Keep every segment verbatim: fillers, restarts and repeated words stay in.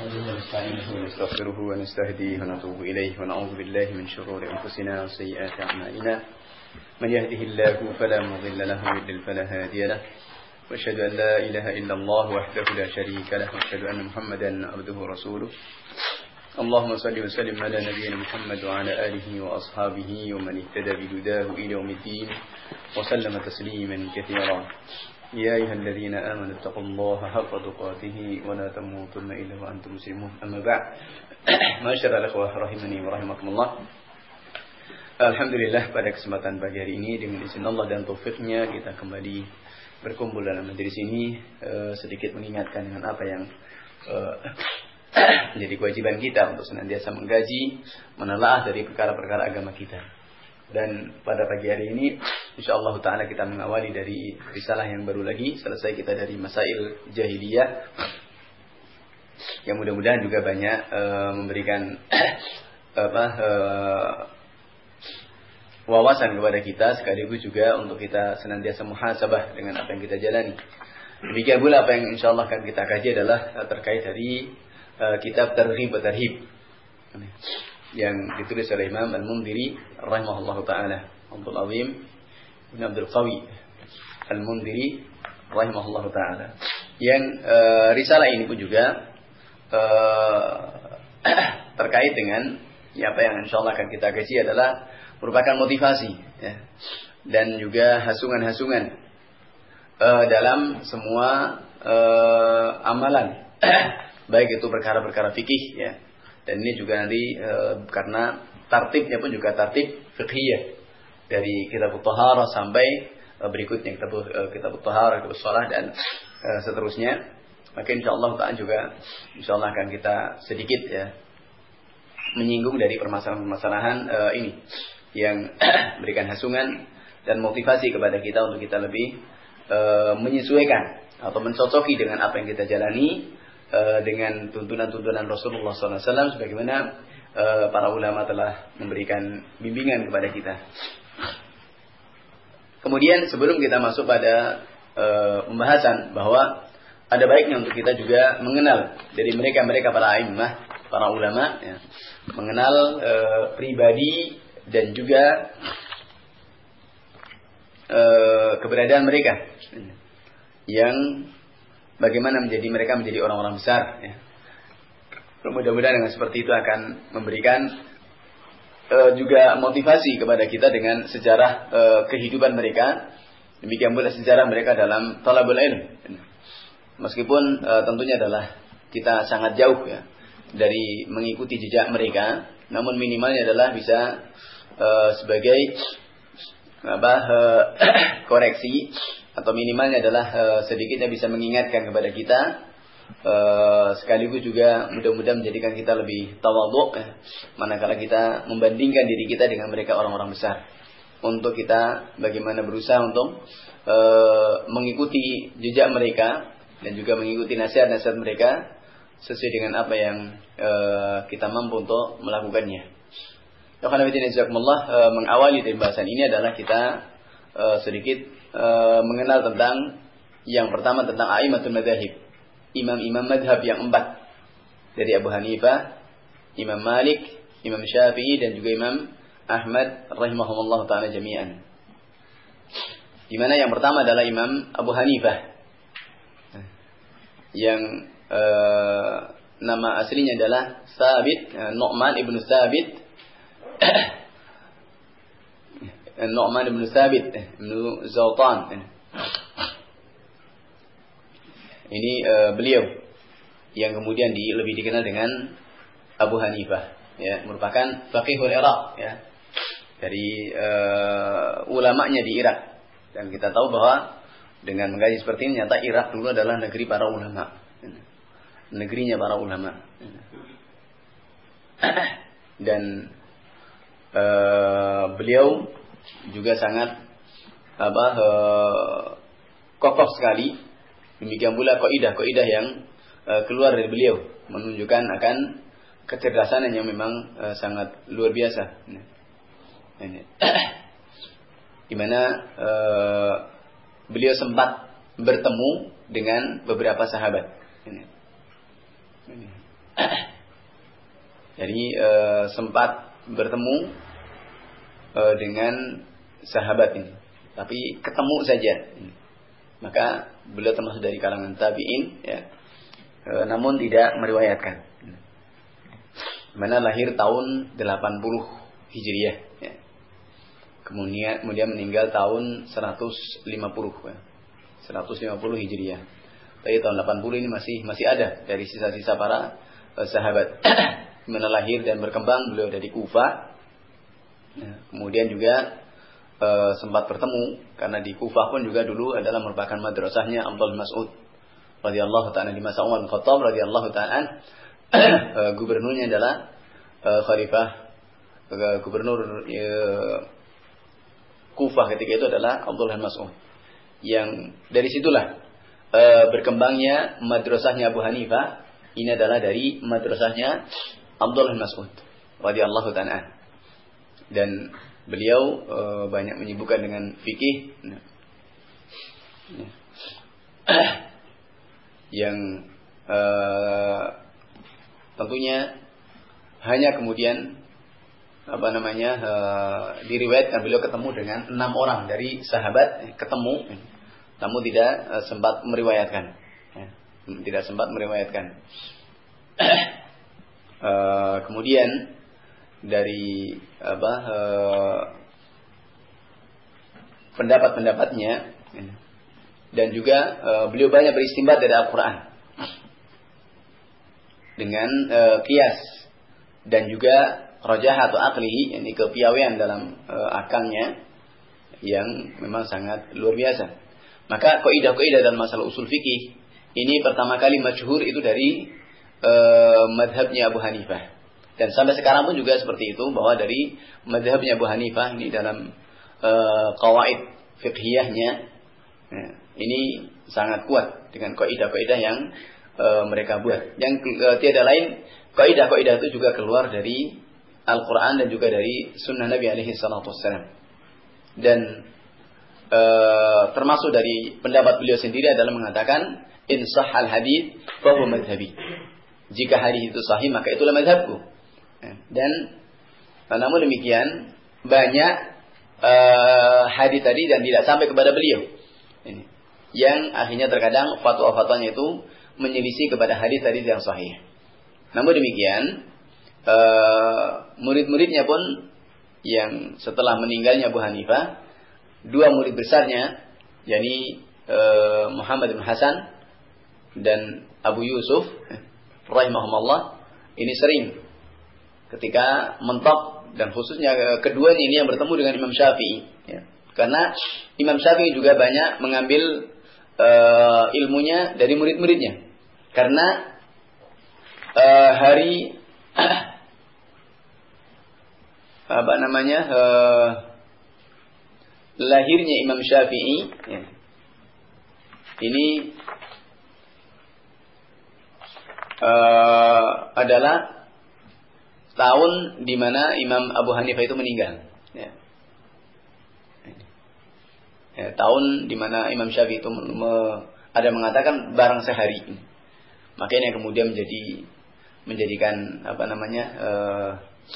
نحمده ونستعينه ونستغفره ونستهديه ونتوب إليه ونعوذ بالله من شرور أنفسنا وسيئات أعمالنا من يهده الله فلا مضل له ويضلل فلا هادي له وأشهد أن لا إله إلا الله وحده لا شريك له وأشهد أن محمدا عبده ورسوله اللهم صل وسلم على نبينا محمد وعلى آله وأصحابه ومن اهتدى بهداه إلى يوم الدين وسلم تسليما كثيرا يا أيها الذين آمنوا اتقوا الله حق تقاته ولا تموتن إلا وأنتم مسلمون أما بعد معاشر al-ikhwah rahimani wa rahimakumullah. Alhamdulillah, pada kesempatan pagi hari ini dengan izin Allah dan taufiknya kita kembali berkumpul dalam majelis ini, uh, sedikit mengingatkan dengan apa yang uh, menjadi kewajiban kita untuk senantiasa mengkaji, menelaah dari perkara-perkara agama kita. Dan pada pagi hari ini insyaallah taala kita mengawali dari risalah yang baru lagi, selesai kita dari Masail Jahiliyah yang mudah-mudahan juga banyak uh, memberikan apa uh, wawasan kepada kita, sekaligus juga untuk kita senantiasa muhasabah dengan apa yang kita jalani. Demikian pula apa yang insyaallah akan kita kaji adalah uh, terkait dari uh, kitab Targhib wa Tarhib yang ditulis oleh Imam Al-Mundhiri rahimahullahu taala, Abdul Azim bin Abdul Qawi Al-Mundhiri rahimahullahu taala. Yang uh, risalah ini pun juga uh, terkait dengan ya, apa yang insyaallah akan kita kaji adalah merupakan motivasi ya, dan juga hasungan-hasungan uh, dalam semua uh, amalan baik itu perkara-perkara fikih ya. Dan ini juga nanti e, karena tartibnya pun juga tartib fiqhiyah dari kitab Thaharah sampai e, berikutnya kitab e, kitab Thaharah, kitab Shalah dan e, seterusnya. Maka insyaallah ta'ala juga insyaallah akan kita sedikit ya menyinggung dari permasalahan-permasalahan e, ini yang memberikan hasungan dan motivasi kepada kita untuk kita lebih e, menyesuaikan atau mencocoki dengan apa yang kita jalani, Uh, dengan tuntunan-tuntunan Rasulullah shallallahu alaihi wasallam sebagaimana uh, para ulama telah memberikan bimbingan kepada kita. Kemudian sebelum kita masuk pada uh, pembahasan bahwa ada baiknya untuk kita juga mengenal dari mereka-mereka para a'immah, para ulama ya, mengenal uh, pribadi dan juga uh, keberadaan mereka yang bagaimana menjadi mereka menjadi orang-orang besar ya. Mudah-mudahan dengan seperti itu akan memberikan uh, juga motivasi kepada kita dengan sejarah uh, kehidupan mereka. Demikian pula sejarah mereka dalam talabul ilm. Meskipun uh, tentunya adalah kita sangat jauh ya dari mengikuti jejak mereka, namun minimalnya adalah bisa uh, sebagai apa uh, koreksi atau minimalnya adalah uh, sedikitnya bisa mengingatkan kepada kita, uh, sekaligus juga mudah-mudahan menjadikan kita lebih tawadhu eh, manakala kita membandingkan diri kita dengan mereka orang-orang besar, untuk kita bagaimana berusaha untuk uh, mengikuti jejak mereka dan juga mengikuti nasihat-nasihat mereka sesuai dengan apa yang uh, kita mampu untuk melakukannya. Alhamdulillah, uh, mengawali dari bahasan ini adalah kita uh, sedikit Uh, mengenal tentang yang pertama tentang a'immatul madzhab, imam-imam madhab yang empat, dari Abu Hanifah, Imam Malik, Imam Syafi'i dan juga Imam Ahmad rahimahumullah ta'ala jami'an. Di mana yang pertama adalah Imam Abu Hanifah yang uh, nama aslinya adalah Thabit, uh, Nu'man ibn Thabit Nu'man ibn Thabit ibn Zawtan. Ini uh, beliau yang kemudian di, lebih dikenal dengan Abu Hanifah ya, merupakan faqihul Iraq ya, dari uh, ulamanya di Irak. Dan kita tahu bahwa dengan mengkaji seperti ini nyata Irak dulu adalah negeri para ulama, negerinya para ulama. Dan uh, beliau juga sangat apa uh, kokoh sekali. Demikian pula kaidah-kaidah yang uh, keluar dari beliau menunjukkan akan kecerdasan yang memang uh, sangat luar biasa. Nah, ini di mana uh, beliau sempat bertemu dengan beberapa sahabat. Ini. Ini. Jadi e, sempat bertemu e, dengan sahabat ini, tapi ketemu saja. Maka beliau termasuk dari kalangan tabi'in, ya. E, namun tidak meriwayatkan. Mana lahir tahun delapan puluh Hijriah, ya. Kemudian kemudian meninggal tahun seratus lima puluh, ya. seratus lima puluh Hijriah. Tapi tahun delapan puluh ini masih masih ada dari sisa-sisa para e, sahabat. Mana lahir dan berkembang beliau dari Kufah. Ya, kemudian juga e, sempat bertemu karena di Kufah pun juga dulu adalah merupakan madrasahnya Abdul Mas'ud radhiyallahu ta'ala, di masa Umar bin Khattab radhiyallahu ta'ala. e, gubernurnya adalah e, khalifah e, gubernur e, Kufah ketika itu adalah Abdul Mas'ud. Yang dari situlah e, berkembangnya madrasahnya Abu Hanifah. Ini adalah dari madrasahnya Abdullah bin Mas'ud radhiyallahu ta'ala. Dan beliau e, banyak menyibukkan dengan fikih. Nah. Yang e, tentunya hanya kemudian apa namanya e, diriwayatkan beliau ketemu dengan enam orang dari sahabat, ketemu namun tidak e, sempat meriwayatkan. Ya. Tidak sempat meriwayatkan. Uh, kemudian dari apa uh, pendapat-pendapatnya, dan juga uh, beliau banyak beristimbat dari Al-Quran dengan uh, qiyas dan juga rajah atau akli, yakni kepiawaian dalam uh, akalnya yang memang sangat luar biasa. Maka kaidah-kaidah dalam masalah usul fikih ini pertama kali masyhur itu dari Uh, madhabnya Abu Hanifah, dan sampai sekarang pun juga seperti itu, bahwa dari madhabnya Abu Hanifah ini dalam uh, qawaid fiqhiyahnya, ya, ini sangat kuat dengan kaidah-kaidah yang uh, mereka buat, yang uh, tiada lain kaidah-kaidah itu juga keluar dari Al-Quran dan juga dari Sunnah Nabi alaihi salatu wassalam. Dan uh, termasuk dari pendapat beliau sendiri adalah mengatakan in sahhal hadits fa huwa madhhabi. Jika hadis itu sahih maka itulah mazhabku. Dan namun demikian banyak uh, hadis tadi dan tidak sampai kepada beliau. Ini. Yang akhirnya terkadang fatwa-fatwanya itu menyelisih kepada hadis-hadis yang sahih. Namun demikian uh, murid-muridnya pun yang setelah meninggalnya Abu Hanifah, dua murid besarnya, yakni uh, Muhammad bin Hasan dan Abu Yusuf rahimahumullah, ini sering ketika mentok, dan khususnya keduanya ini yang bertemu dengan Imam Syafi'i, ya. Karena Imam Syafi'i juga banyak mengambil uh, ilmunya dari murid-muridnya, karena uh, hari apa namanya uh, lahirnya Imam Syafi'i, ya, ini Uh, adalah tahun di mana Imam Abu Hanifah itu meninggal. Ya. Ya, tahun di mana Imam Syafi'i itu me, ada mengatakan barang sehari. Makanya yang kemudian menjadi menjadikan apa namanya uh,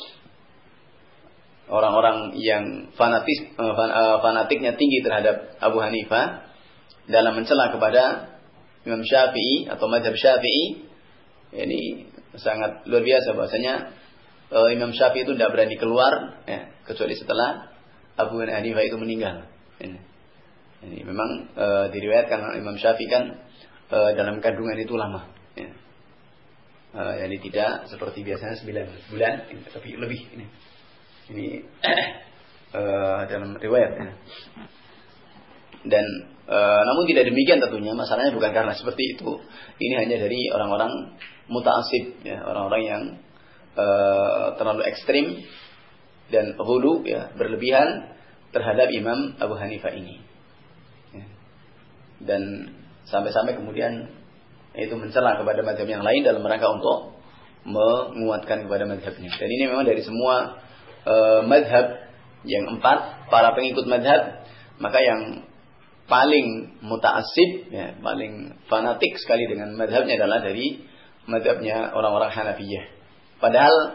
orang-orang yang fanatis uh, fan, uh, fanatiknya tinggi terhadap Abu Hanifah dalam mencela kepada Imam Syafi'i atau mazhab Syafi'i. Ini sangat luar biasa, bahasanya uh, Imam Syafi'i itu tidak berani keluar, ya, kecuali setelah Abu Hanifah itu meninggal. Ini, ini memang uh, diriwayatkan Imam Syafi'i kan uh, dalam kandungan itu lama, ya. uh, jadi tidak seperti biasanya sembilan bulan, tapi lebih. Ini, ini uh, dalam riwayat. Ya. Dan e, namun tidak demikian tentunya, masalahnya bukan karena seperti itu. Ini hanya dari orang-orang muta'assib, ya, orang-orang yang e, terlalu ekstrim dan ghulu, ya, berlebihan terhadap Imam Abu Hanifah ini. Ya. Dan sampai-sampai kemudian itu mencela kepada mazhab yang lain dalam rangka untuk menguatkan kepada mazhabnya. Dan ini memang dari semua e, mazhab yang empat, para pengikut mazhab, maka yang paling muta'assib, ya, paling fanatik sekali dengan mazhabnya adalah dari mazhabnya orang-orang Hanafiyah. Padahal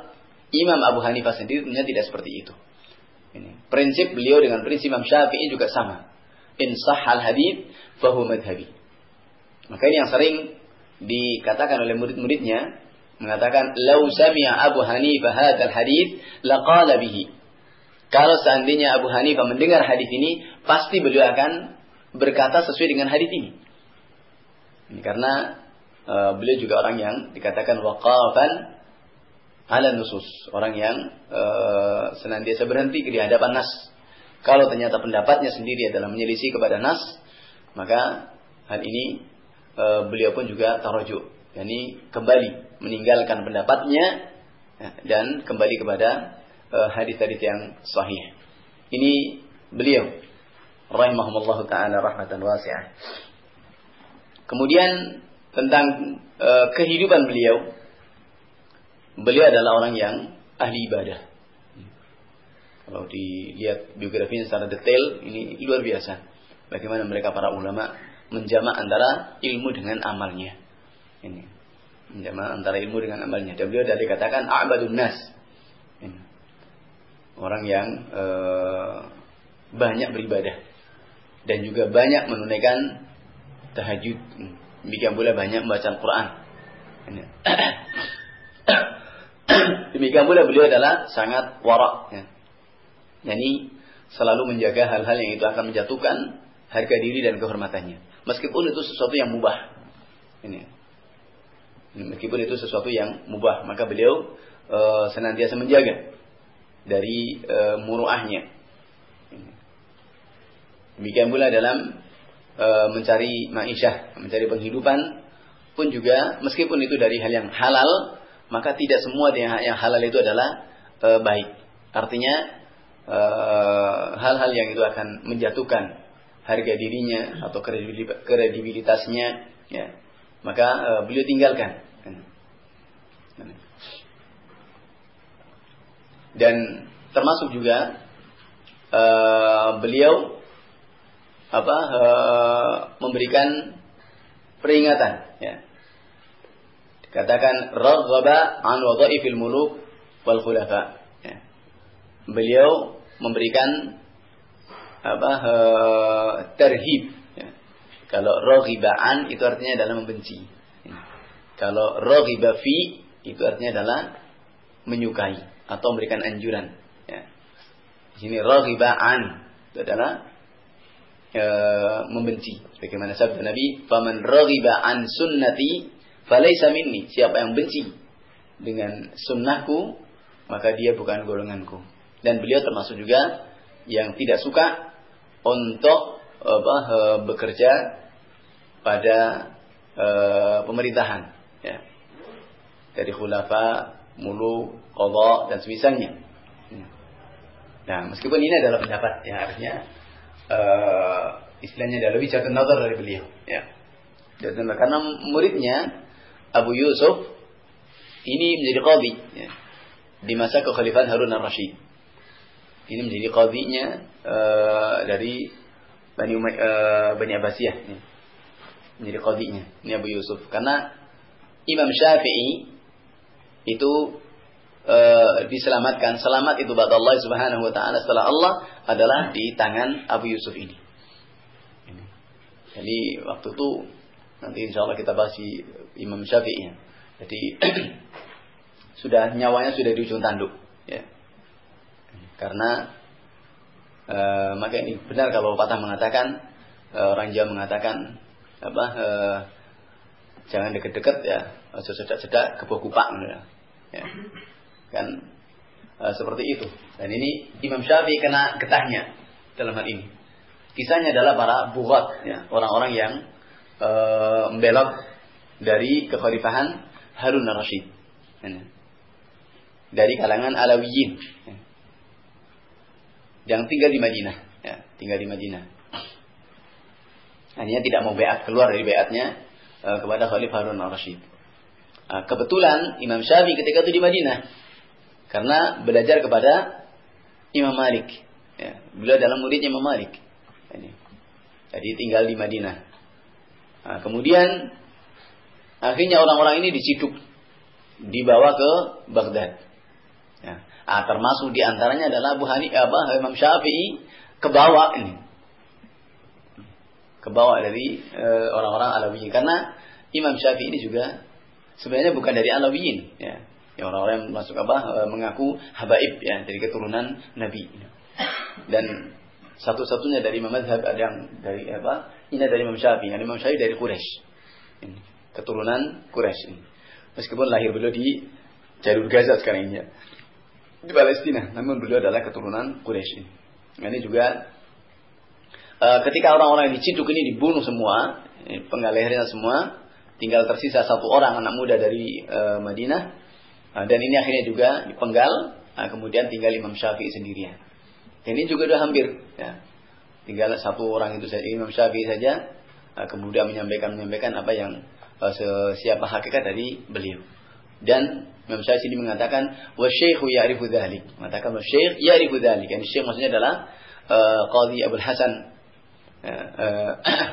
Imam Abu Hanifah sendiri tentunya tidak seperti itu. Ini. Prinsip beliau dengan prinsip Imam Syafi'i juga sama. In sahhal hadits fa huwa madhhabi. Maka ini yang sering dikatakan oleh murid-muridnya, mengatakan lau sami'a Abu Hanifah hadzal hadits laqala bihi. Kalau seandainya Abu Hanifah mendengar hadis ini, pasti beliau akan berkata sesuai dengan hadis ini. Ini karena uh, beliau juga orang yang dikatakan waqafan ala nusus, orang yang uh, senantiasa berhenti di hadapan nas. Kalau ternyata pendapatnya sendiri adalah menyelisih kepada nas, maka hal ini uh, beliau pun juga tarajuk, yakni kembali meninggalkan pendapatnya ya, dan kembali kepada uh, hadis-hadis yang sahih. Ini beliau rahimahumullah taala rahmatan wasi'ah. Kemudian tentang uh, kehidupan beliau, beliau adalah orang yang ahli ibadah. Kalau dilihat biografinya secara detail, ini luar biasa. Bagaimana mereka para ulama menjamak antara ilmu dengan amalnya. Ini menjamak antara ilmu dengan amalnya. Dan beliau dari katakan a'badun nas. Ini. Orang yang uh, banyak beribadah dan juga banyak menunaikan tahajud. Demikian pula banyak membaca Al-Quran. Ini. Demikian pula beliau adalah sangat wara', ya. Yani selalu menjaga hal-hal yang itu akan menjatuhkan harga diri dan kehormatannya, meskipun itu sesuatu yang mubah. Ini, meskipun itu sesuatu yang mubah, maka beliau e, senantiasa menjaga dari e, muruahnya. Ini. Demikian pula dalam e, mencari ma'isyah, mencari penghidupan pun juga, meskipun itu dari hal yang halal, maka tidak semua yang halal itu adalah e, baik. Artinya e, hal-hal yang itu akan menjatuhkan harga dirinya atau kredibilitasnya, ya, maka e, beliau tinggalkan. Dan termasuk juga e, beliau apa e, memberikan peringatan, ya. Katakan raghaba an wadha'ifil muluk wal khulafa. Ya. Beliau memberikan apa uh, terhib. Ya. Kalau raghibaan itu artinya adalah membenci. Ya. Kalau raghiba fi itu artinya adalah menyukai atau memberikan anjuran. Ya. Di sini raghibaan itu adalah uh, membenci. Bagaimana sabda Nabi, "Faman raghiba an sunnati falaysa minni." Siapa yang benci dengan sunnahku, maka dia bukan golonganku. Dan beliau termasuk juga yang tidak suka untuk apa, bekerja pada e, pemerintahan, ya. Dari khulafa, muluk, qadha dan semisalnya. Nah, meskipun ini adalah pendapat, ya, artinya e, istilahnya adalah wijhatun nazar dari beliau, ya. Karena muridnya Abu Yusuf ini menjadi qadhi, ya, di masa kekhalifahan Harun al-Rashid. Ini menjadi qadhinya uh, dari Bani Umay, uh, Bani Abbasiyah, ya. Menjadi qadhinya ini Abu Yusuf. Karena Imam Syafi'i itu uh, diselamatkan, selamat itu ba'da Allah Subhanahu wa taala, setelah Allah adalah di tangan Abu Yusuf ini. Ini. Jadi waktu itu nanti insyaallah kita bahas di Imam Syafi'i. Jadi sudah nyawanya sudah di ujung tanduk, ya. Karena e, maka ini benar kalau patah mengatakan, e, orang Jawa mengatakan apa, e, jangan deket-deket, ya, sedak-sedak kebuah kupak, ya. Ya. Kan e, seperti itu. Dan ini Imam Syafi'i kena getahnya dalam hal ini. Kisahnya adalah para bughat, ya, orang-orang yang e, membelot dari kekhalifahan Harun al-Rashid, ya, dari kalangan Alawiyin, ya, yang tinggal di Madinah, ya, tinggal di Madinah. Hanya tidak mau baiat, keluar dari baiatnya uh, kepada Khalifah Harun al-Rashid. Uh, kebetulan Imam Syafi'i ketika itu di Madinah, karena belajar kepada Imam Malik, ya, beliau adalah muridnya Imam Malik. Ini. Jadi tinggal di Madinah. Uh, kemudian akhirnya orang-orang ini diciduk, dibawa ke Baghdad. Ya. Ah, termasuk di antaranya adalah Abu Hanifah, Imam Syafi'i ke bawah ini. Ke bawah dari uh, orang-orang Alawiyin, karena Imam Syafi'i ini juga sebenarnya bukan dari Alawiyin, ya. Ya, orang-orang yang masuk apa uh, mengaku habaib, ya, dari keturunan Nabi. Dan satu-satunya dari Imam Mazhab ada yang dari apa? Ini dari Imam Syafi'i. Imam Syafi'i dari Quraisy. Ini keturunan Quraisy ini. Meskipun lahir beliau di jalur Gaza sekarang ini, ya, di Palestina, namun beliau adalah keturunan Quraisy ini. Nah, ini juga uh, ketika orang-orang yang diciduk ini dibunuh semua, penggal lehernya semua, tinggal tersisa satu orang anak muda dari uh, Madinah, uh, dan ini akhirnya juga dipenggal, uh, kemudian tinggal Imam Syafi'i sendirian. Ini juga sudah hampir, ya. Tinggal satu orang itu saja, Imam Syafi'i saja, uh, kemudian menyampaikan menyampaikan apa yang uh, siapa hakikat dari beliau. Dan Imam Syafi'i ini mengatakan wa syaikhu ya'rifu dzalik. Mengatakan wa syaikh ya'rifu dzalik. Yang syekh maksudnya adalah uh, Qadhi Abdul Hasan. Uh, uh,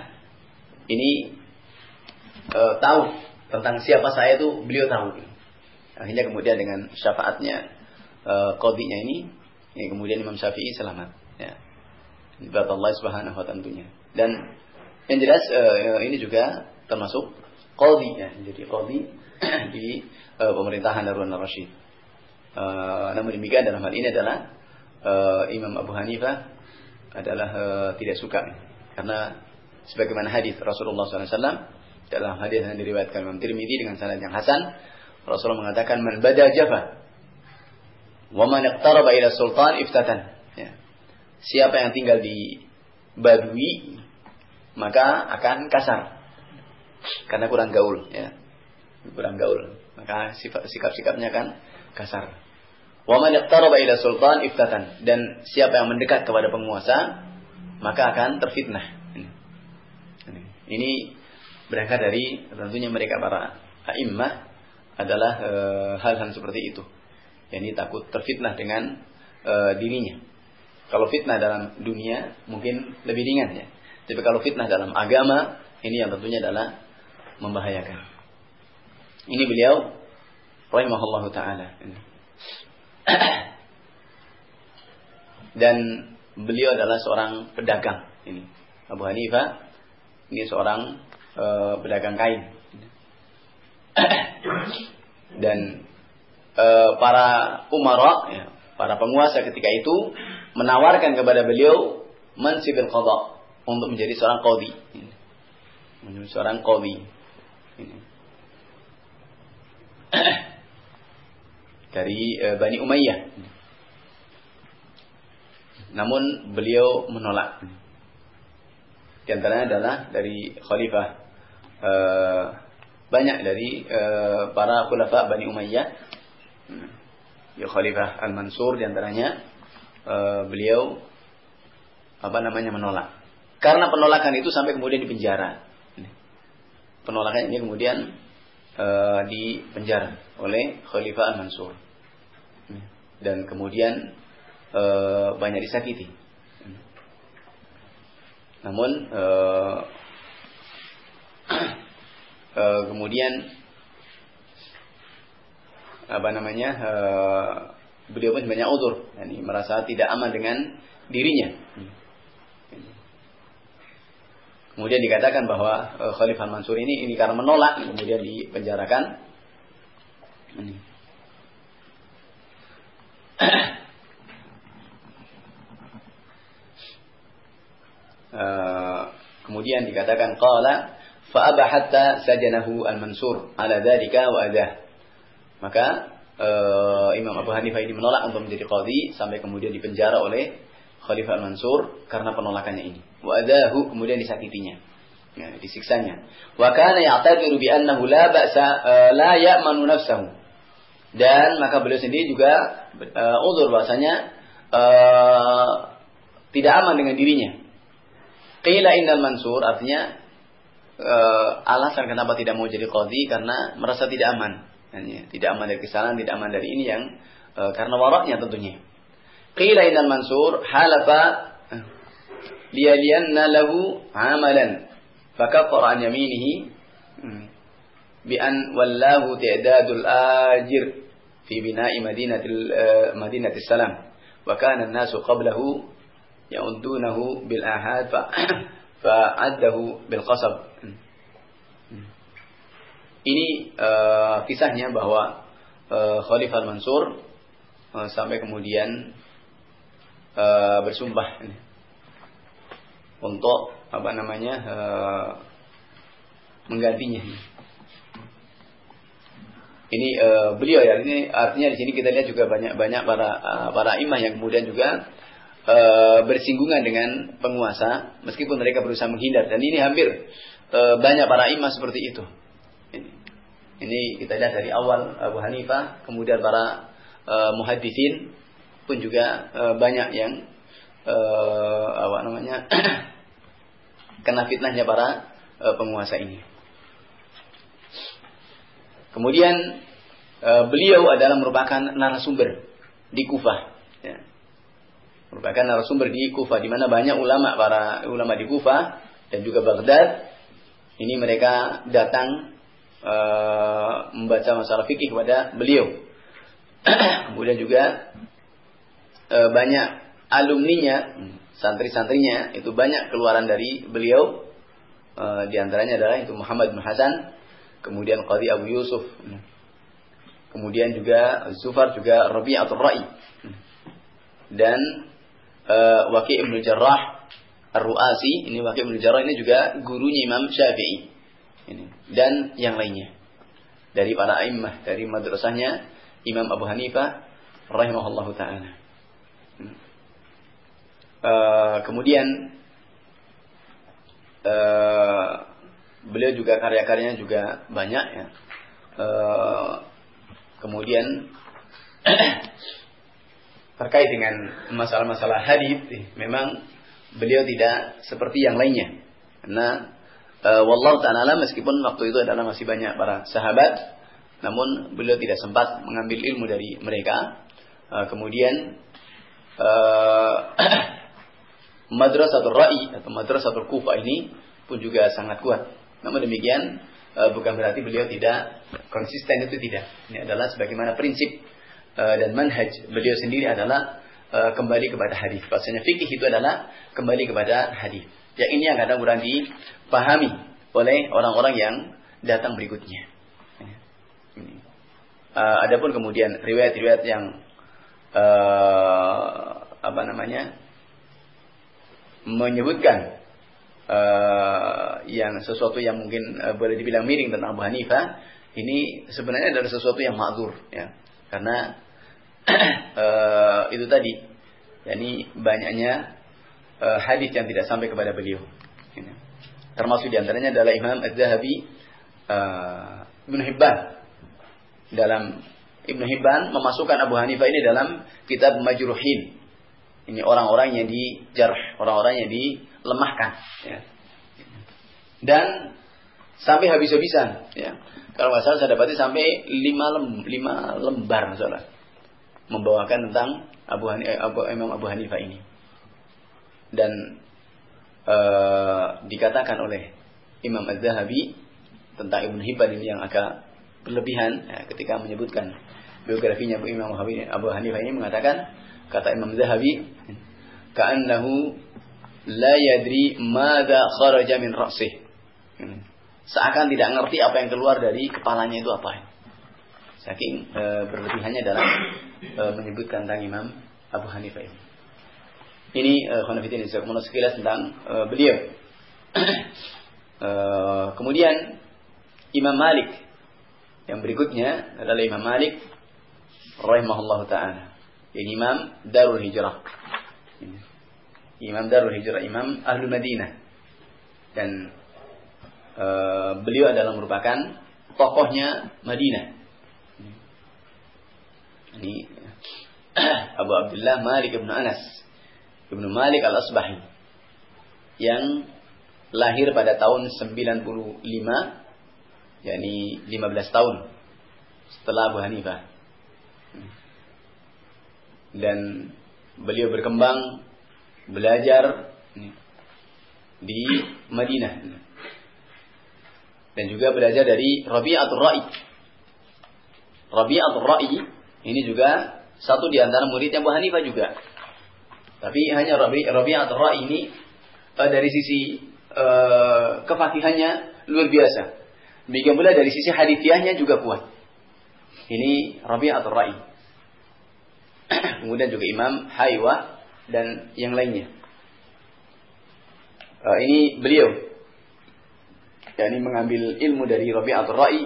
ini uh, tahu tentang siapa saya itu, beliau tahu. Akhirnya kemudian dengan syafaatnya uh, qadhinya ini, ya, kemudian Imam Syafi'i selamat, ya. Ibarat Allah Subhanahu wa ta'ala tentunya. Dan yang jelas uh, ini juga termasuk qadhi, ya, menjadi qadhi di uh, pemerintahan Harun al-Rasyid. Uh, namun demikian dalam hal ini adalah uh, Imam Abu Hanifah adalah uh, tidak suka, karena sebagaimana hadis Rasulullah shallallahu alaihi wasallam dalam hadis yang diriwayatkan Imam Tirmidzi dengan sanad yang hasan, Rasulullah mengatakan man bada jafa wa man iqtaraba ila sultan iftatan. Ya. Siapa yang tinggal di Badui maka akan kasar karena kurang gaul, ya. Kurang gaul, maka sikap-sikapnya kan kasar. Wa man iqtaraba ila sultan iftatan, dan siapa yang mendekat kepada penguasa maka akan terfitnah. Ini, ini berangkat dari tentunya mereka para a'immah adalah e, hal-hal seperti itu. Yani takut terfitnah dengan e, dirinya. Kalau fitnah dalam dunia mungkin lebih ringan, ya. Tapi kalau fitnah dalam agama ini yang tentunya adalah membahayakan. Ini beliau rahimahullahu ta'ala. Dan beliau adalah seorang pedagang. Ini Abu Hanifah ini seorang uh, pedagang kain. Dan uh, para umara, ya, para penguasa ketika itu menawarkan kepada beliau mansibil qadha, untuk menjadi seorang qadhi. Menjadi seorang qadhi. Ini dari e, Bani Umayyah. Namun beliau menolak. Di antaranya adalah dari khalifah e, banyak dari e, para khulafa Bani Umayyah. Ya, Khalifah Al-Mansur di antaranya e, beliau apa namanya menolak. Karena penolakan itu sampai kemudian dipenjara. Penolakan ini kemudian Uh, di penjara oleh Khalifah Al-Mansur, dan kemudian uh, banyak disakiti. Namun uh, uh, kemudian apa namanya uh, beliau pun banyak uzur, yani merasa tidak aman dengan dirinya. Kemudian dikatakan bahwa uh, Khalifah Mansur ini ini karena menolak, kemudian dipenjarakan. Ini. uh, kemudian dikatakan qala fa aba hatta sajanahu al-Mansur ala dzalika wa adah. Maka uh, Imam Abu Hanifah ini menolak untuk menjadi qadhi sampai kemudian dipenjara oleh Khalifah Al-Mansur karena penolakannya ini. Wa adahu, kemudian disakitinya, ya, disiksanya. Wa kana ya'taqidu bi annahu la ba'sa uh, la ya'manu nafsahu. Dan maka beliau sendiri juga uh, uzur bahasanya uh, tidak aman dengan dirinya. Qila innal Mansur, artinya uh, alasan kenapa tidak mau jadi qadhi karena merasa tidak aman. Yani, tidak aman dari kesalahan, tidak aman dari ini yang uh, karena waraknya tentunya. Qila innal Mansur halafa liyalianna lahu amalan fakaffara an yaminihi bi an wallahu ta'dadul ajir fi bina'i madinatil madinatis salam wa kana an-nasu qablahu ya'uddunahu bil ahad fa fa'addahu bil qasab. Ini uh, kisahnya bahwa uh, Khalifah Mansur uh, sampai kemudian uh, bersumpah ini, untuk apa namanya uh, menggantinya. Ini uh, beliau ya, ini artinya di sini kita lihat juga banyak-banyak para uh, para imam yang kemudian juga uh, bersinggungan dengan penguasa meskipun mereka berusaha menghindar, dan ini hampir uh, banyak para imam seperti itu. Ini, ini kita lihat dari awal Abu Hanifah, kemudian para uh, muhaddisin pun juga uh, banyak yang uh, apa namanya kena fitnahnya para uh, penguasa ini. Kemudian uh, beliau adalah merupakan narasumber di Kufah, ya. Merupakan narasumber di Kufah, di mana banyak ulama, para ulama di Kufah dan juga Baghdad. Ini mereka datang uh, membaca masalah fikih kepada beliau. Kemudian juga uh, banyak alumninya, santri-santrinya itu banyak keluaran dari beliau. Uh, di antaranya adalah itu Muhammad bin Hasan, kemudian Qadhi Abu Yusuf, kemudian juga Zufar, juga Rabi'atul Ra'i, dan uh, Waqi' ibn Jarrah Ar-Ru'asi. Ini Waqi' ibn Jarrah ini juga gurunya Imam Syafi'i, ini, dan yang lainnya dari para a'immah, dari madrasahnya Imam Abu Hanifah rahimahullahu ta'ala. Uh, kemudian uh, beliau juga karya-karyanya juga banyak, ya. E, kemudian terkait dengan masalah-masalah hadis, memang beliau tidak seperti yang lainnya. Karena e, wallahu ta'ala, meskipun waktu itu adalah masih banyak para sahabat, namun beliau tidak sempat mengambil ilmu dari mereka. E, kemudian e, Madrasatul Ra'i atau Madrasatul Kufah ini pun juga sangat kuat. Namun demikian bukan berarti beliau tidak konsisten, itu tidak. Ini adalah sebagaimana prinsip dan manhaj beliau sendiri adalah kembali kepada hadis. Bahasanya fikih itu adalah kembali kepada hadis. Yang ini yang kadang kurang dipahami oleh orang-orang yang datang berikutnya. Adapun kemudian riwayat-riwayat yang apa namanya menyebutkan Uh, yang sesuatu yang mungkin uh, boleh dibilang miring tentang Abu Hanifah, ini sebenarnya adalah sesuatu yang ma'dzur, ya. Karena uh, itu tadi, yakni banyaknya uh, hadis yang tidak sampai kepada beliau. Ini. Termasuk diantaranya adalah Imam Az-Zahabi, uh, Ibn Hibban. Dalam Ibn Hibban memasukkan Abu Hanifah ini dalam kitab Majruhin. Ini orang-orang yang dijarh, orang-orang yang dilemahkan, ya. Dan sampai habis-habisan, ya. Kalau nggak salah saya dapati sampai lima, lem, lima lembar salah, membawakan tentang Abu Hanifah, Abu, Imam Abu Hanifah ini. Dan uh, dikatakan oleh Imam Az-Zahabi tentang Ibn Hibban ini yang agak berlebihan, ya, ketika menyebutkan biografinya Imam Abu Hanifah ini, mengatakan, kata Imam Zahabi, ka'annahu la yadri madza kharaja min ra'sih. Seakan tidak ngerti apa yang keluar dari kepalanya itu apa. Saking e, berlebihannya dalam e, menyebutkan tentang Imam Abu Hanifah ini. Ini khonafidin e, sekilas tentang e, beliau. e, kemudian Imam Malik yang berikutnya adalah Imam Malik rahimahullahu ta'ala. Ini Imam Darul Hijrah. Imam Darul Hijrah, Imam Ahlul Madinah. Dan uh, beliau adalah merupakan tokohnya Madinah. Ini Abu Abdullah Malik ibn Anas ibn Malik al-Asbahi, yang lahir pada tahun sembilan puluh lima, yakni lima belas tahun setelah Abu Hanifah. Dan beliau berkembang belajar di Madinah dan juga belajar dari Rabi'atul Ra'i. Rabi'atul Ra'i Ini juga satu di antara murid Abu Hanifah juga. Tapi hanya Rabi' Rabi' atau Ra'i ini uh, dari sisi uh, kefakihannya luar biasa. Demikian pula dari sisi hadithiyahnya juga kuat. Ini Rabi' atau Ra'i. Kemudian juga Imam Haywa dan yang lainnya. Uh, ini beliau yakni mengambil ilmu dari Rabi' atau Ra'i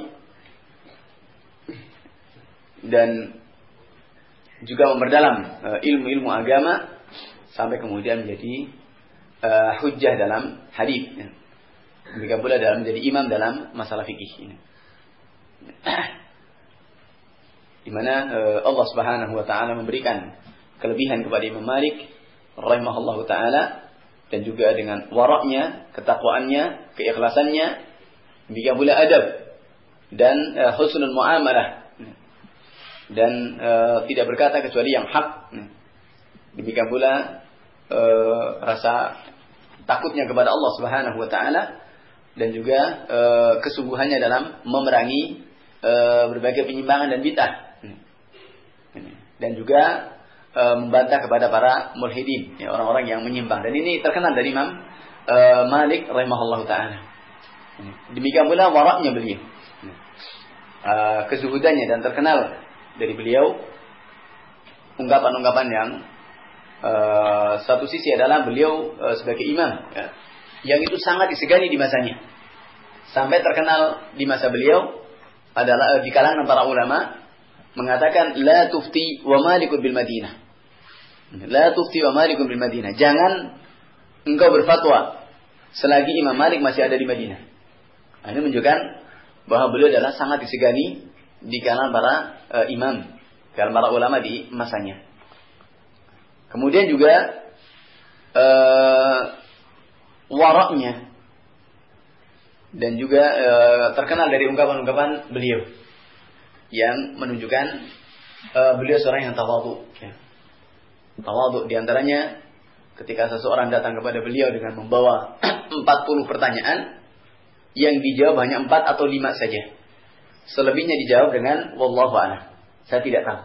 dan juga memperdalam uh, ilmu-ilmu agama sampai kemudian menjadi uh, hujjah dalam hadis. Demikian pula dalam menjadi imam dalam masalah fikih ini. Di mana uh, Allah Subhanahu wa taala memberikan kelebihan kepada Imam Malik rahimahullahu taala dan juga dengan waraknya, ketakwaannya, keikhlasannya, demikian pula adab dan uh, husnul muamalah. Dan e, tidak berkata kecuali yang hak. Demikian pula e, rasa takutnya kepada Allah Subhanahu wa taala dan juga e, kesungguhannya dalam memerangi e, berbagai penyimpangan dan bid'ah. Dan juga e, membantah kepada para mulhidin, ya, orang-orang yang menyimpang. Dan ini terkenal dari Imam e, Malik rahimahullahu taala. Demikian pula waraknya beliau. E, kezuhudannya dan terkenal dari beliau ungkapan-ungkapan yang uh, satu sisi adalah beliau uh, sebagai imam ya, yang itu sangat disegani di masanya sampai terkenal di masa beliau adalah uh, di kalangan para ulama mengatakan la tufti wa malikun bil Madinah, la tufti wa malikun bil Madinah, jangan engkau berfatwa selagi Imam Malik masih ada di Madinah. Nah, ini menunjukkan bahwa beliau adalah sangat disegani di kalangan para uh, imam, kalangan para ulama di masanya. Kemudian juga uh, waraknya dan juga uh, terkenal dari ungkapan-ungkapan beliau yang menunjukkan uh, beliau seorang yang tawadhu. Ya. Tawadhu diantaranya ketika seseorang datang kepada beliau dengan membawa empat puluh pertanyaan yang dijawab hanya empat atau lima saja. Selebihnya dijawab dengan wallahu a'lam, saya tidak tahu.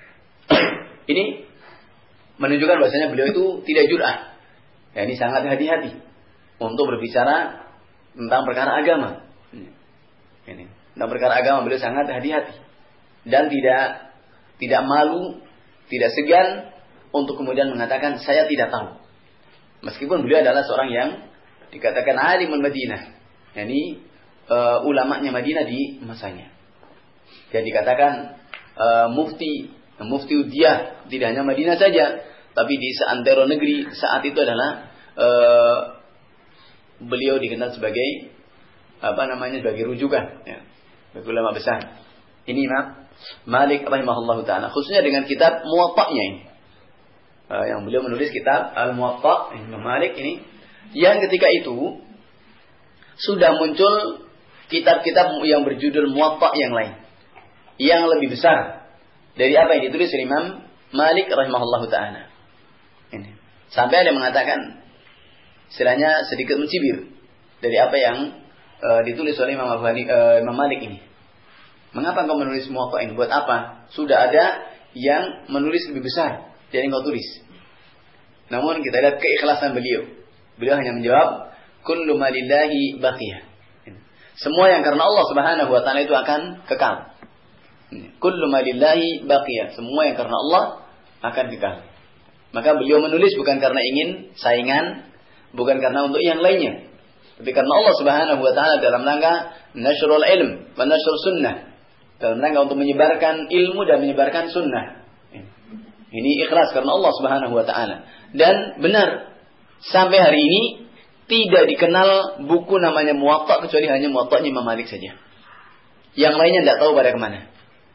Ini menunjukkan bahasanya beliau itu tidak jur'ah. Ya, ini sangat hati-hati untuk berbicara tentang perkara agama. Ini, tentang perkara agama beliau sangat hati-hati dan tidak tidak malu, tidak segan untuk kemudian mengatakan saya tidak tahu. Meskipun beliau adalah seorang yang dikatakan alimul Madinah. Yani uh, ulamanya Madinah di masanya. Dan dikatakan uh, mufti, mufti Udiyah tidak hanya Madinah saja, tapi di seantero negeri saat itu adalah uh, beliau dikenal sebagai apa namanya sebagai rujukan, ya, sebagai ulama besar. Ini Imam Malik rahimahullahu taala, khususnya dengan kitab Muwatta'nya ini, uh, yang beliau menulis kitab Al-Muwatta' Imam Malik ini, yang ketika itu sudah muncul kitab-kitab yang berjudul Muwatta' yang lain, yang lebih besar dari apa yang ditulis oleh Imam Malik rahimahullahu taala. Ini. Sampai ada yang mengatakan istilahnya sedikit mencibir dari apa yang uh, ditulis oleh Imam, uh, Imam Malik ini. Mengapa engkau menulis Muwatta' ini? Buat apa? Sudah ada yang menulis lebih besar dari yang kau tulis. Namun kita lihat keikhlasan beliau. Beliau hanya menjawab, kullu ma lillahi baqiyah. Semua yang karena Allah Subhanahu wa taala itu akan kekal. Kullu ma lillahi baqiyah. Semua yang karena Allah akan kekal. Maka beliau menulis bukan karena ingin saingan, bukan karena untuk yang lainnya, tapi karena Allah Subhanahu wa taala dalam rangka nasrul ilm wa nasrul sunnah, dalam rangka untuk menyebarkan ilmu dan menyebarkan sunnah. Ini ikhlas karena Allah Subhanahu wa taala. Dan benar, sampai hari ini tidak dikenal buku namanya Muwatta' kecuali hanya Muwatta'nya Imam Malik saja. Yang lainnya tidak tahu pada kemana.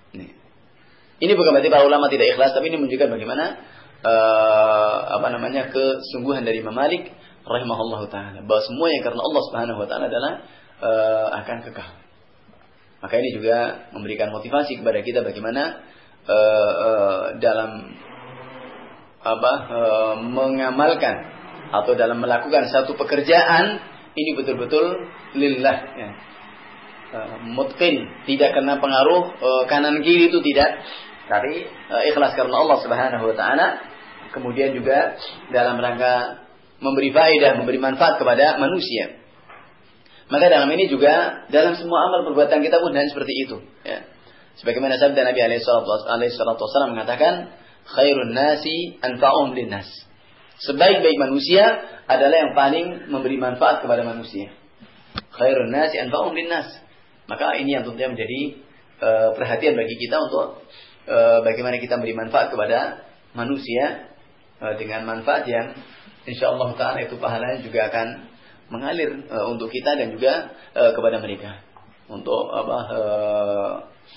Ini bukan berarti para ulama tidak ikhlas, tapi ini menunjukkan bagaimana uh, apa namanya kesungguhan dari Imam Malik rahimahullahu taala, bahwa semua yang karena Allah Subhanahu wa taala adalah uh, akan kekal. Maka ini juga memberikan motivasi kepada kita bagaimana uh, uh, dalam apa uh, mengamalkan atau dalam melakukan satu pekerjaan ini betul-betul lillah, ya. Uh, mutqin, tidak kena pengaruh uh, kanan kiri, itu tidak Tapi uh, ikhlas karena Allah Subhanahu wa taala, kemudian juga dalam rangka memberi faedah, memberi manfaat kepada manusia. Maka dalam ini juga dalam semua amal perbuatan kita pun dan seperti itu, ya. Sebagaimana sabda Nabi alaihi salatu wasallam mengatakan, khairun nasi anfa'uhum linnas. Sebaik-baik manusia adalah yang paling memberi manfaat kepada manusia. Khairun nasi anfa'uhum linnas. Maka ini yang tentunya menjadi uh, perhatian bagi kita untuk uh, bagaimana kita memberi manfaat kepada manusia uh, dengan manfaat yang insyaallah taala itu pahalanya juga akan mengalir uh, untuk kita dan juga uh, kepada mereka. Untuk apa uh,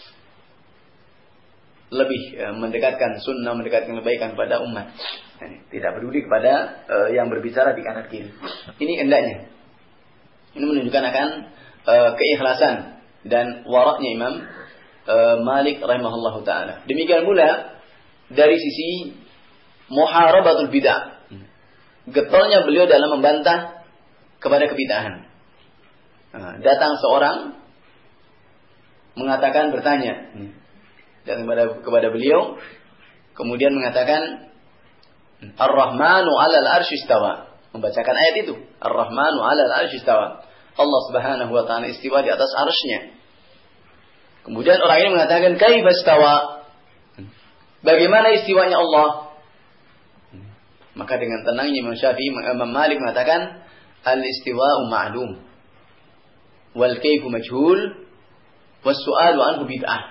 lebih uh, mendekatkan sunnah, mendekatkan kebaikan kepada umat. Tidak peduli kepada uh, yang berbicara di kanan kiri. Ini hendaknya. Ini menunjukkan akan uh, keikhlasan dan waraknya Imam uh, Malik rahimahullahu taala. Demikian pula dari sisi muharabatul bid'ah. Getolnya beliau dalam membantah kepada kebid'ahan. Nah, datang seorang mengatakan bertanya datang kepada kepada beliau, kemudian mengatakan Ar-Rahmanu 'alal 'arsy istawa. Membacakan ayat itu, Ar-Rahmanu 'alal 'arsy istawa. Allah Subhanahu wa taala istiwa di atas arsy-Nya. Kemudian orang ini mengatakan kaifa istawa? Bagaimana istiwanya Allah? Maka dengan tenangnya Imam Syafi'i, Imam Malik mengatakan al-istiwa'u ma'lum wal kaifu majhul was su'alu anhu bid'ah.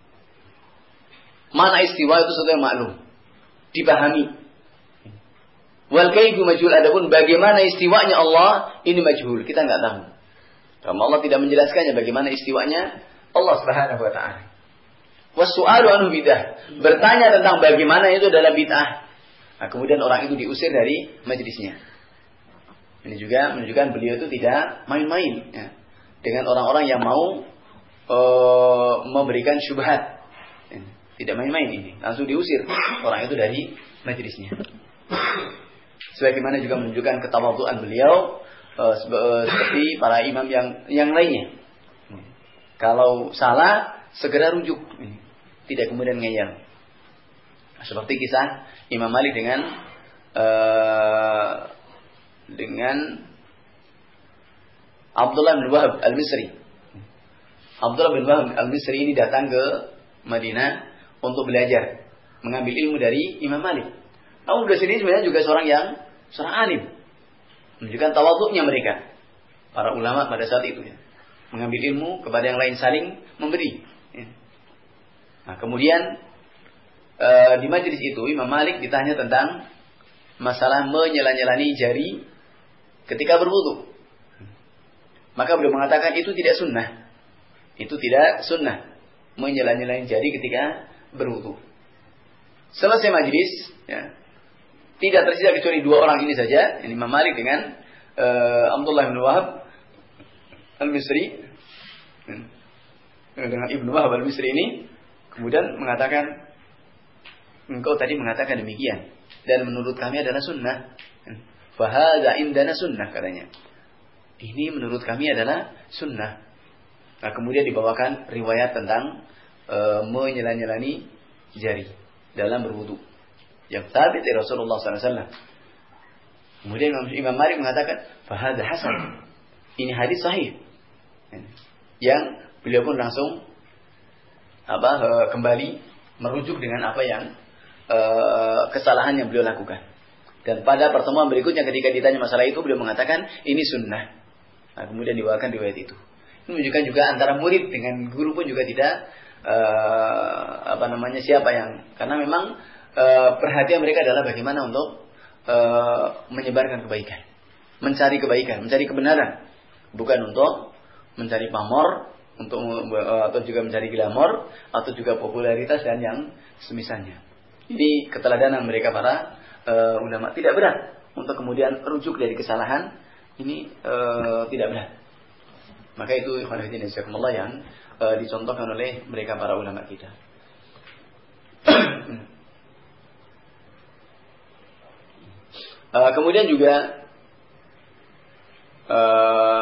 Mana istiwa itu sesuatu yang maklum, dipahami. Wal kaifu majhul, adapun bagaimana istiwanya Allah ini majhul, kita enggak tahu. Karena Allah tidak menjelaskannya bagaimana istiwanya Allah Subhanahu wa taala. Was su'alu anhu bid'ah. Bertanya tentang bagaimana itu adalah bid'ah. Nah, kemudian orang itu diusir dari majelisnya. Ini juga menunjukkan beliau itu tidak main-main ya, dengan orang-orang yang mau uh, memberikan syubhat. Tidak main-main ini, langsung diusir orang itu dari majelisnya. Sebagaimana juga menunjukkan ketawadhuan beliau uh, seperti para imam yang yang lainnya. Kalau salah segera rujuk, tidak kemudian ngeyel. Seperti kisah Imam Malik dengan uh, dengan Abdullah bin Wahab al-Misri. Abdullah bin Wahab al-Misri ini datang ke Madinah untuk belajar, mengambil ilmu dari Imam Malik. Namun dari sini sebenarnya juga seorang yang seorang alim, menunjukkan tawadhu'nya mereka, para ulama pada saat itu ya. Mengambil ilmu kepada yang lain, saling memberi. Ya. Nah, kemudian e, di majelis itu Imam Malik ditanya tentang masalah menyela-nyelani jari ketika berwudu. Maka beliau mengatakan itu tidak sunnah. Itu tidak sunnah menyela-nyelani jari ketika berwudu. Selesai majelis, ya, tidak tersisa kecuali dua orang ini saja, ini Imam Malik dengan e, Abdullah bin Wahab al-Misri, dengan Ibnu Wahab al-Misri ini, kemudian mengatakan, engkau tadi mengatakan demikian, dan menurut kami adalah sunnah. Fahadha indana sunnah, katanya. Ini menurut kami adalah sunnah. Nah, kemudian dibawakan riwayat tentang e, menyela-nyelani jari dalam berwudu yang sabit dari Rasulullah sallallahu alaihi wasallam. Kemudian Imam Malik mengatakan, fahadha hasan. Ini hadis sahih. Yang beliau pun langsung apa e, kembali merujuk dengan apa yang e, kesalahan yang beliau lakukan. Dan pada pertemuan berikutnya ketika ditanya masalah itu, beliau mengatakan ini sunnah. Nah, kemudian dibawakan riwayat itu. Ini menunjukkan juga antara murid dengan guru pun juga tidak e, apa namanya siapa yang, karena memang e, perhatian mereka adalah bagaimana untuk e, menyebarkan kebaikan, mencari kebaikan, mencari kebenaran, bukan untuk mencari pamor, untuk atau juga mencari glamor, atau juga popularitas dan yang semisalnya. Ini keteladanan mereka para uh, ulama. Tidak berat untuk kemudian rujuk dari kesalahan. Ini uh, tidak berat. Maka itu ikhwan fillah jazakumullah yang uh, dicontohkan oleh mereka para ulama kita. uh, kemudian juga uh,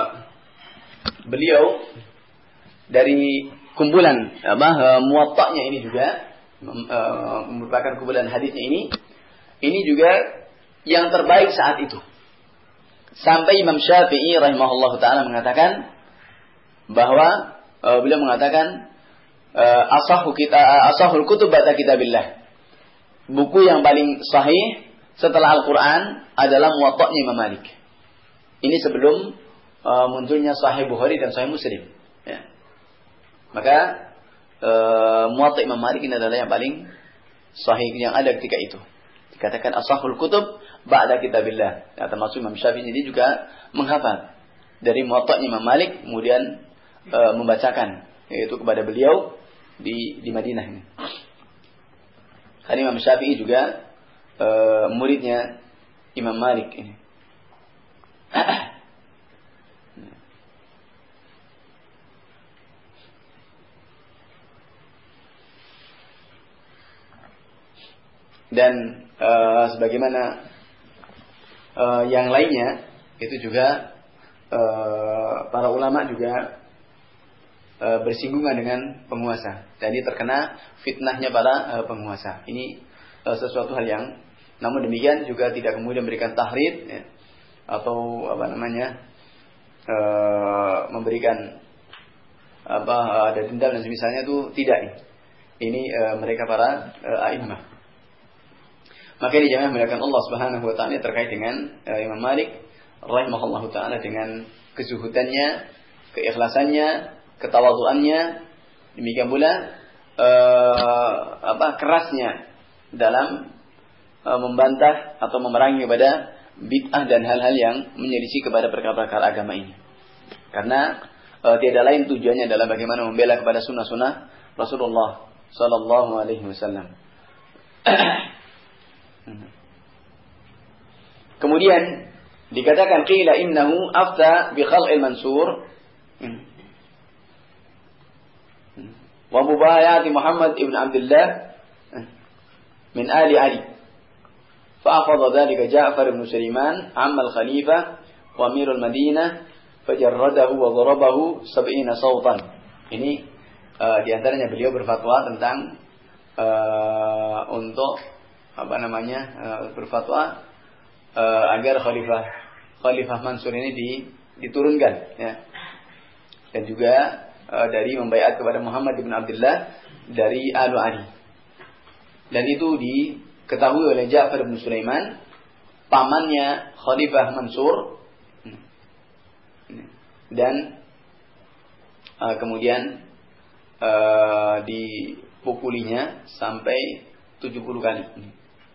beliau dari kumpulan apa muwatta'nya ini juga uh, merupakan kumpulan hadisnya ini, ini juga yang terbaik saat itu. Sampai Imam Syafi'i rahimahullah taala mengatakan bahwa uh, beliau mengatakan uh, asahhu kita asahul kutub ba'da kitabillah. Buku yang paling sahih setelah Al-Qur'an adalah Muwatta'nya Imam Malik. Ini sebelum uh, munculnya Sahih Bukhari dan Sahih Muslim. Ya. Maka uh, Muwatta' Imam Malik ini adalah yang paling sahih yang ada ketika itu. Dikatakan asahul kutub ba'da kitabillah. Ya, termasuk Imam Syafi'i ini juga menghafal dari Muwatta'nya Imam Malik, kemudian uh, membacakan yaitu kepada beliau di di Madinah ini. Karena Imam Syafi'i juga uh, muridnya Imam Malik ini. Dan uh, sebagaimana uh, yang lainnya itu juga uh, para ulama juga uh, bersinggungan dengan penguasa. Jadi terkena fitnahnya para uh, penguasa. Ini uh, sesuatu hal yang, namun demikian juga tidak kemudian memberikan tahrid ya, atau apa namanya uh, memberikan apa ada dendam dan semisalnya itu tidak. Ini uh, mereka para uh, a'immah. Maka ini jamaah melakukan Allah Subhanahu wa taala terkait dengan uh, Imam Malik rahimahullahu taala dengan kezuhudannya, keikhlasannya, ketawaduannya, demikian pula uh, apa kerasnya dalam uh, membantah atau memerangi kepada bid'ah dan hal-hal yang menyelisih kepada perkara-perkara agama ini. Karena uh, tiada lain tujuannya adalah bagaimana membela kepada sunnah-sunnah Rasulullah sallallahu alaihi wasallam. Kemudian dikatakan qila innahu afta bi khal'il mansur wa mubayati Muhammad ibn Abdullah min ali Ali. Fa akhadha dhalika Ja'far ibn Sulaiman amma al-khalifah wa amirul Madinah fajarradahu wa darabahu sab'ina sawtan. Ini uh, di antaranya beliau berfatwa tentang uh, untuk apa namanya uh, berfatwa uh, agar khalifah khalifah Mansur ini di, diturunkan ya. Dan juga uh, dari membaiat kepada Muhammad bin Abdullah dari Alu Ali. Dan itu diketahui oleh Ja'far bin Sulaiman, pamannya Khalifah Mansur, dan uh, kemudian uh, dipukulinya sampai tujuh puluh kali.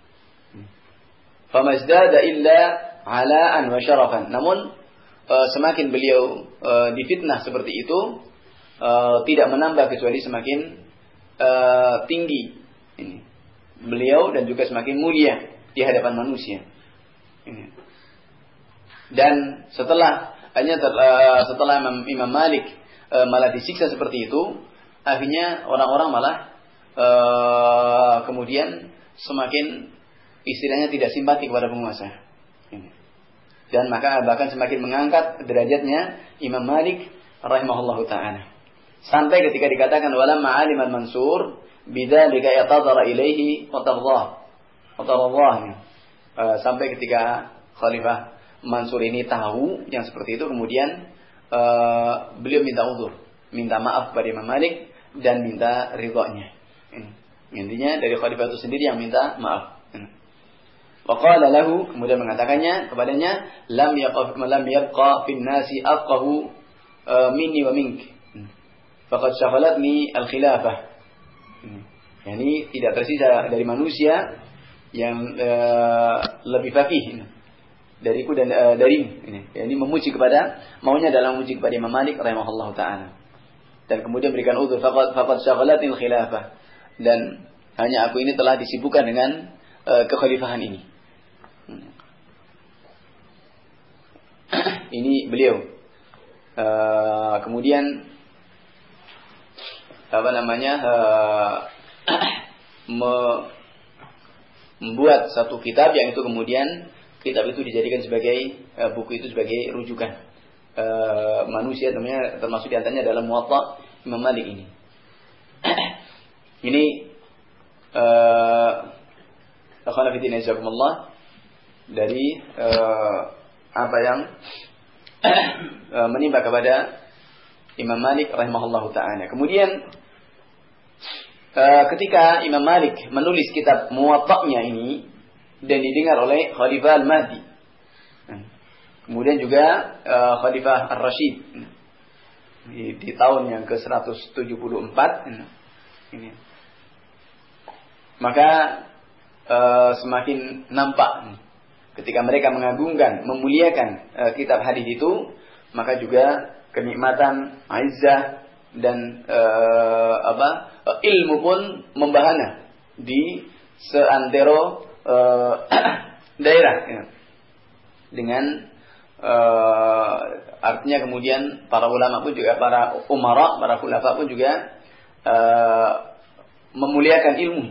Famazdada illa ala'an wa syarafan. Namun uh, semakin beliau uh, difitnah seperti itu, uh, tidak menambah kecuali semakin uh, tinggi ini beliau dan juga semakin mulia di hadapan manusia. Ini. Dan setelah hanya uh, setelah Imam, Imam Malik uh, malah disiksa seperti itu, akhirnya orang-orang malah uh, kemudian semakin istilahnya tidak simpati kepada penguasa. Dan maka bahkan semakin mengangkat derajatnya Imam Malik rahimahullahu ta'ala. Sampai ketika dikatakan walamma alim al-Mansur bidzalika yatadhara ilaihi wa tadhah. Wa tadhah. Sampai ketika Khalifah Mansur ini tahu yang seperti itu, kemudian uh, beliau minta uzur, minta maaf kepada Imam Malik dan minta ridhonya. Intinya dari Khalifah itu sendiri yang minta maaf. Waqala lahu, kemudian mengatakannya kepadanya, lam yaqaf lam yabqa fin nasi afqahu uh, minni wa mink. Faqad shaghalatni al-khilafah. Yani tidak tersisa dari manusia yang uh, lebih faqih dariku dan uh, dari ini. Yani memuji kepada maunya dalam memuji kepada Imam Malik rahimahullahu taala. Dan kemudian berikan uzur, faqad faqad shaghalatni al-khilafah. Dan hanya aku ini telah disibukkan dengan uh, kekhalifahan ini. Ini beliau. Uh, kemudian apa namanya uh, me, membuat satu kitab yang itu kemudian kitab itu dijadikan sebagai uh, buku itu sebagai rujukan uh, manusia, namanya termasuk diantaranya dalam Muwatta Imam Malik ini. Ini akhwana fillah jazakumullah dari uh, apa yang uh, menimpa kepada Imam Malik rahimahullahu taala. Kemudian uh, ketika Imam Malik menulis kitab Muwatta'nya ini dan didengar oleh Khalifah Al-Mahdi, kemudian juga uh, Khalifah Ar-Rasyid di, di tahun yang ke seratus tujuh puluh empat ini, maka uh, semakin nampak ketika mereka mengagungkan, memuliakan uh, kitab hadis itu, maka juga kenikmatan, izzah dan uh, apa uh, ilmu pun membahana di seantero uh, daerah ya. Dengan uh, artinya kemudian para ulama pun juga, para umara, para khulafa pun juga uh, memuliakan ilmu.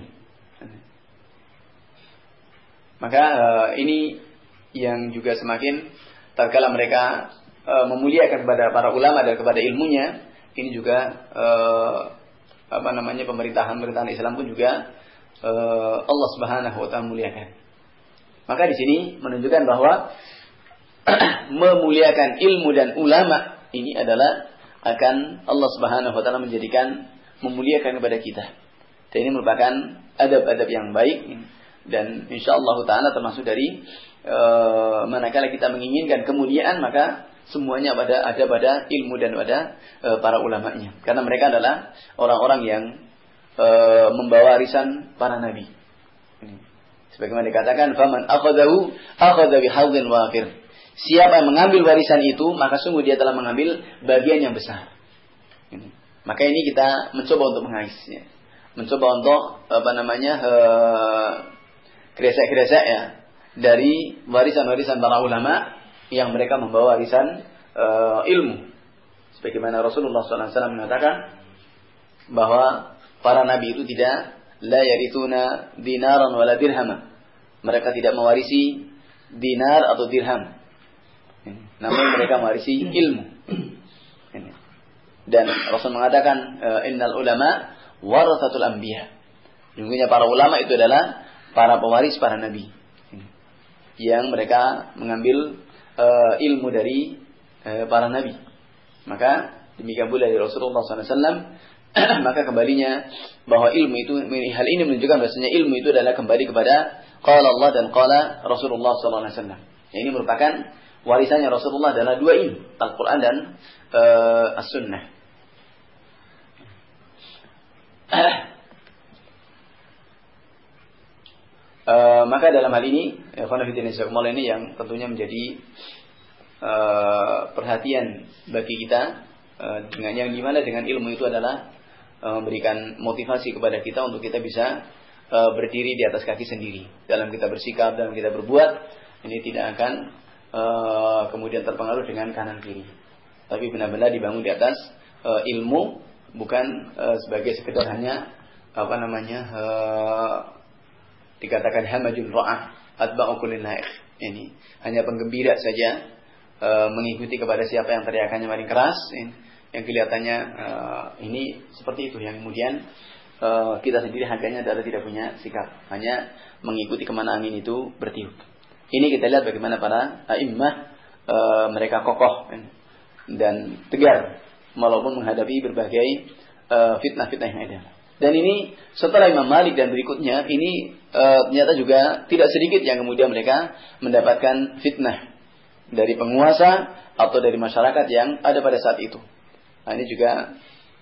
Maka uh, ini yang juga semakin tatkala mereka uh, memuliakan kepada para ulama dan kepada ilmunya, ini juga uh, apa namanya pemerintahan pemerintahan Islam pun juga uh, Allah Subhanahu wa taala muliakan. Maka di sini menunjukkan bahwa memuliakan ilmu dan ulama ini adalah akan Allah Subhanahu wa taala menjadikan memuliakan kepada kita. Dan ini merupakan adab-adab yang baik. Dan insyaallah taala termasuk dari e, manakala kita menginginkan kemuliaan, maka semuanya pada ada pada ilmu dan pada e, para ulamanya, karena mereka adalah orang-orang yang e, membawa warisan para nabi. Sebagaimana dikatakan, faman akhadahu akhadha bihadzin wafir. Siapa yang mengambil warisan itu, maka sungguh dia telah mengambil bagian yang besar. Maka ini kita mencoba untuk mengais, mencoba untuk apa namanya e, kresek-kresek ya dari warisan-warisan para ulama yang mereka membawa warisan uh, ilmu. Sebagaimana Rasulullah sallallahu alaihi wasallam mengatakan bahwa para nabi itu tidak la yarithuna dinaran wala dirhama. Mereka tidak mewarisi dinar atau dirham. Namun mereka mewarisi ilmu. Dan Rasul mengatakan innal ulama warathatul anbiya. Sesungguhnya para ulama itu adalah para pewaris para nabi, yang mereka mengambil uh, ilmu dari uh, para nabi. Maka demikian pula dari Rasulullah sallallahu alaihi wasallam. Maka kembalinya bahwa ilmu itu, hal ini menunjukkan bahasanya ilmu itu adalah kembali kepada qala Allah dan qala Rasulullah sallallahu alaihi wasallam. Ini merupakan warisannya Rasulullah adalah dua ini, Al-Quran dan uh, As-Sunnah. Uh, maka dalam hal ini, ikhwan fillah ini yang tentunya menjadi uh, perhatian bagi kita, uh, dengan yang dimana dengan ilmu itu adalah uh, memberikan motivasi kepada kita untuk kita bisa uh, berdiri di atas kaki sendiri dalam kita bersikap, dalam kita berbuat. Ini tidak akan uh, kemudian terpengaruh dengan kanan kiri, tapi benar-benar dibangun di atas uh, ilmu, bukan uh, sebagai sekedar hanya apa namanya uh, dikatakan hamajun ra'ah atba'u kullin naikh. Ini hanya penggembira saja, e, mengikuti kepada siapa yang teriakannya paling keras, ini, yang kelihatannya e, ini seperti itu, yang kemudian e, kita sendiri harganya adalah tidak punya sikap, hanya mengikuti kemana angin itu bertiup. Ini kita lihat bagaimana para a'immah e, mereka kokoh dan tegar walaupun menghadapi berbagai e, fitnah-fitnah yang ada. Dan ini setelah Imam Malik dan berikutnya ini e, ternyata juga tidak sedikit yang kemudian mereka mendapatkan fitnah dari penguasa atau dari masyarakat yang ada pada saat itu. Nah, ini juga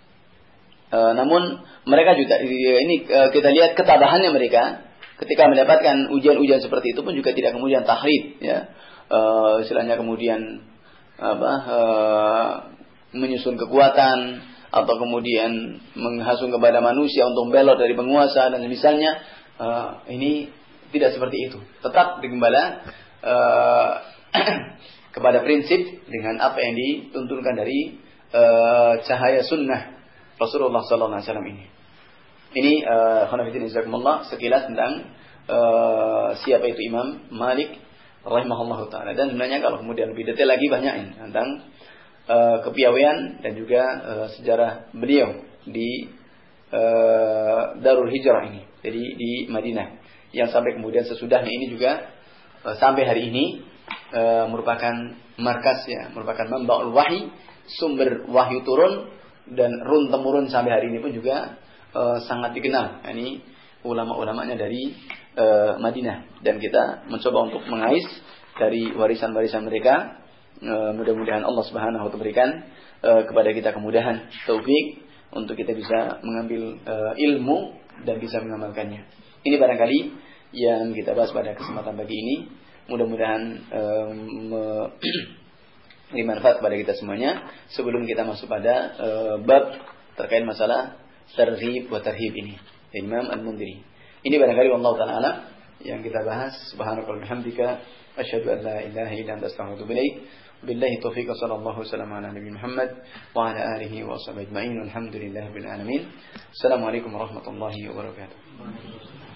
e, namun mereka juga ini e, kita lihat ketabahannya mereka ketika mendapatkan ujian-ujian seperti itu pun juga tidak kemudian tahrid, ya. E, istilahnya kemudian apa e, menyusun kekuatan atau kemudian menghasung kepada manusia untuk belot dari penguasa dan misalnya, uh, ini tidak seperti itu. Tetap digembala uh, kepada prinsip dengan apa yang dituntunkan dari uh, cahaya sunnah Rasulullah sallallahu alaihi wasallam ini. Ini khonafidin izakumullah sekilas tentang uh, siapa itu Imam Malik rahimahullahu taala. Dan sebenarnya kalau kemudian lebih detail lagi banyak ini tentang Uh, kepiawaian dan juga uh, sejarah beliau di uh, Darul Hijrah ini. Jadi di Madinah. Yang sampai kemudian sesudahnya ini juga uh, sampai hari ini uh, merupakan markas ya, merupakan manba'ul wahyi, sumber wahyu turun dan run temurun sampai hari ini pun juga uh, sangat dikenal. Ini ulama-ulamanya dari uh, Madinah, dan kita mencoba untuk mengais dari warisan-warisan mereka. Uh, mudah-mudahan Allah Subhanahu wa taala berikan uh, kepada kita kemudahan, taufik untuk kita bisa mengambil uh, ilmu dan bisa mengamalkannya. Ini barangkali yang kita bahas pada kesempatan pagi ini. Mudah-mudahan um, memberi manfaat kepada kita semuanya. Sebelum kita masuk pada uh, bab terkait masalah targhib wa tarhib ini, Imam Al-Mundhiri. Ini barangkali wallahu ta'ala alam yang kita bahas. Subhanakallahumma wa bihamdika asyhadu an la ilaha illa anta astaghfiruka wa atubu ilaik. Billahi taufiq, sallallahu wasallam ala nabi Muhammad wa ala alihi wa sahbihi ajma'in. Alhamdulillahirabbil alamin. Assalamualaikum warahmatullahi wabarakatuh.